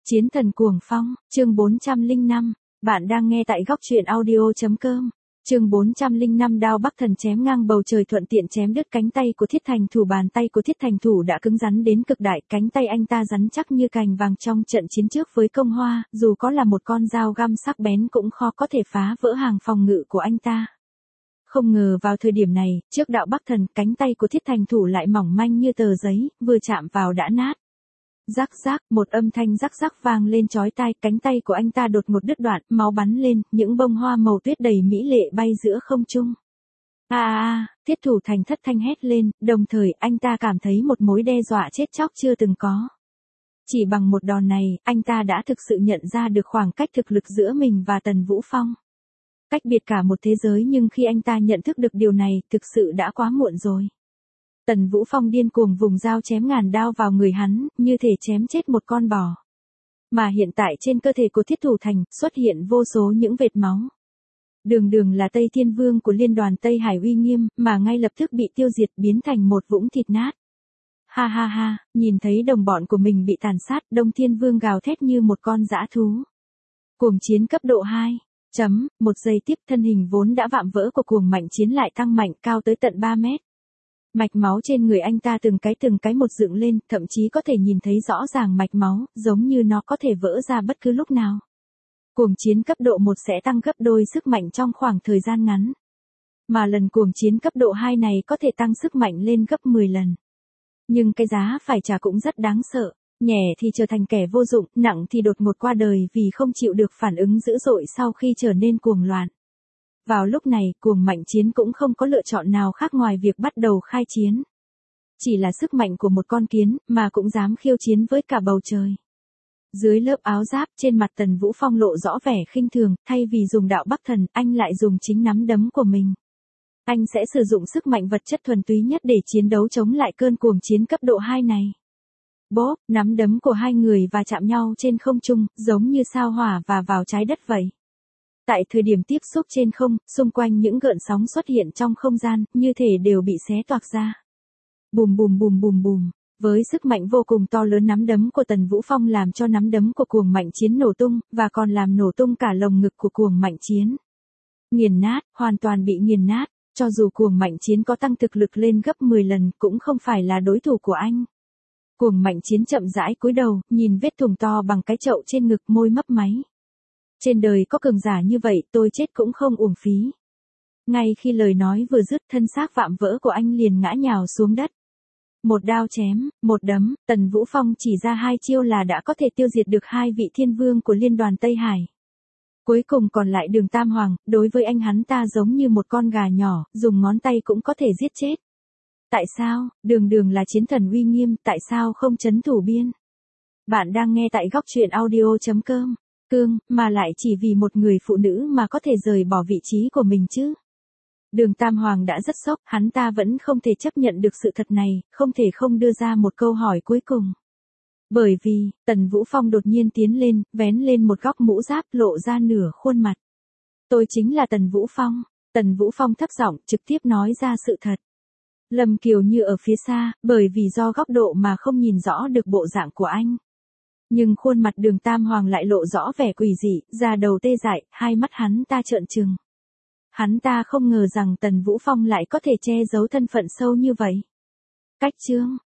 Chiến thần cuồng phong, chương 405, bạn đang nghe tại góc truyện audio.com. Chương 405 đao bắc thần chém ngang bầu trời thuận tiện chém đứt cánh tay của Thiết Thành Thủ. Bàn tay của Thiết Thành Thủ đã cứng rắn đến cực đại, cánh tay anh ta rắn chắc như cành vàng. Trong trận chiến trước với Công Hoa, dù có là một con dao găm sắc bén cũng khó có thể phá vỡ hàng phòng ngự của anh ta. Không ngờ vào thời điểm này, trước đạo bắc thần, cánh tay của Thiết Thành Thủ lại mỏng manh như tờ giấy, vừa chạm vào đã nát. Rắc rắc, một âm thanh rắc rắc vang lên chói tai, cánh tay của anh ta đột ngột đứt đoạn, máu bắn lên, những bông hoa màu tuyết đầy mỹ lệ bay giữa không trung. Thiết Thủ Thành thất thanh hét lên, đồng thời anh ta cảm thấy một mối đe dọa chết chóc chưa từng có. Chỉ bằng một đòn này, anh ta đã thực sự nhận ra được khoảng cách thực lực giữa mình và Tần Vũ Phong. Cách biệt cả một thế giới, nhưng khi anh ta nhận thức được điều này, thực sự đã quá muộn rồi. Tần Vũ Phong điên cuồng vùng dao chém ngàn đao vào người hắn, như thể chém chết một con bò. Mà hiện tại trên cơ thể của Thiết Thủ Thành, xuất hiện vô số những vệt máu. Đường là Tây Thiên Vương của Liên đoàn Tây Hải uy nghiêm, mà ngay lập tức bị tiêu diệt, biến thành một vũng thịt nát. Ha, nhìn thấy đồng bọn của mình bị tàn sát, Đông Thiên Vương gào thét như một con dã thú. Cuồng chiến cấp độ 2. Một giây tiếp, thân hình vốn đã vạm vỡ của Cuồng Mạnh Chiến lại tăng mạnh, cao tới tận 3 mét. Mạch máu trên người anh ta từng cái một dựng lên, thậm chí có thể nhìn thấy rõ ràng mạch máu, giống như nó có thể vỡ ra bất cứ lúc nào. Cuồng chiến cấp độ 1 sẽ tăng gấp đôi sức mạnh trong khoảng thời gian ngắn. Mà lần cuồng chiến cấp độ 2 này có thể tăng sức mạnh lên gấp 10 lần. Nhưng cái giá phải trả cũng rất đáng sợ. Nhẹ thì trở thành kẻ vô dụng, nặng thì đột ngột qua đời vì không chịu được phản ứng dữ dội sau khi trở nên cuồng loạn. Vào lúc này, Cuồng Mạnh Chiến cũng không có lựa chọn nào khác ngoài việc bắt đầu khai chiến. Chỉ là sức mạnh của một con kiến, mà cũng dám khiêu chiến với cả bầu trời. Dưới lớp áo giáp, trên mặt Tần Vũ Phong lộ rõ vẻ khinh thường, thay vì dùng đạo Bắc Thần, anh lại dùng chính nắm đấm của mình. Anh sẽ sử dụng sức mạnh vật chất thuần túy nhất để chiến đấu chống lại cơn cuồng chiến cấp độ 2 này. Bốp, nắm đấm của hai người va chạm nhau trên không trung, giống như sao hỏa và vào trái đất vậy. Tại thời điểm tiếp xúc trên không, xung quanh những gợn sóng xuất hiện trong không gian, như thể đều bị xé toạc ra. Bùm. Với sức mạnh vô cùng to lớn, nắm đấm của Tần Vũ Phong làm cho nắm đấm của Cuồng Mạnh Chiến nổ tung, và còn làm nổ tung cả lồng ngực của Cuồng Mạnh Chiến. Nghiền nát, hoàn toàn bị nghiền nát, cho dù Cuồng Mạnh Chiến có tăng thực lực lên gấp 10 lần, cũng không phải là đối thủ của anh. Cuồng Mạnh Chiến chậm rãi cúi đầu, nhìn vết thủng to bằng cái chậu trên ngực, môi mấp máy. Trên đời có cường giả như vậy, tôi chết cũng không uổng phí. Ngay khi lời nói vừa dứt, thân xác vạm vỡ của anh liền ngã nhào xuống đất. Một đao chém, một đấm, Tần Vũ Phong chỉ ra 2 chiêu là đã có thể tiêu diệt được 2 vị thiên vương của Liên đoàn Tây Hải. Cuối cùng còn lại Đường Tam Hoàng, đối với anh hắn ta giống như một con gà nhỏ, dùng ngón tay cũng có thể giết chết. Tại sao, đường là chiến thần uy nghiêm, tại sao không trấn thủ biên? Bạn đang nghe tại góc truyện audio.com. Mà lại chỉ vì một người phụ nữ mà có thể rời bỏ vị trí của mình chứ. Đường Tam Hoàng đã rất sốc, hắn ta vẫn không thể chấp nhận được sự thật này, không thể không đưa ra một câu hỏi cuối cùng. Bởi vì, Tần Vũ Phong đột nhiên tiến lên, vén lên một góc mũ giáp, lộ ra nửa khuôn mặt. Tôi chính là Tần Vũ Phong. Tần Vũ Phong thấp giọng, trực tiếp nói ra sự thật. Lâm Kiều như ở phía xa, bởi vì do góc độ mà không nhìn rõ được bộ dạng của anh. Nhưng khuôn mặt Đường Tam Hoàng lại lộ rõ vẻ quỷ dị, da đầu tê dại, hai mắt hắn ta trợn trừng. Hắn ta không ngờ rằng Tần Vũ Phong lại có thể che giấu thân phận sâu như vậy. Cách chương,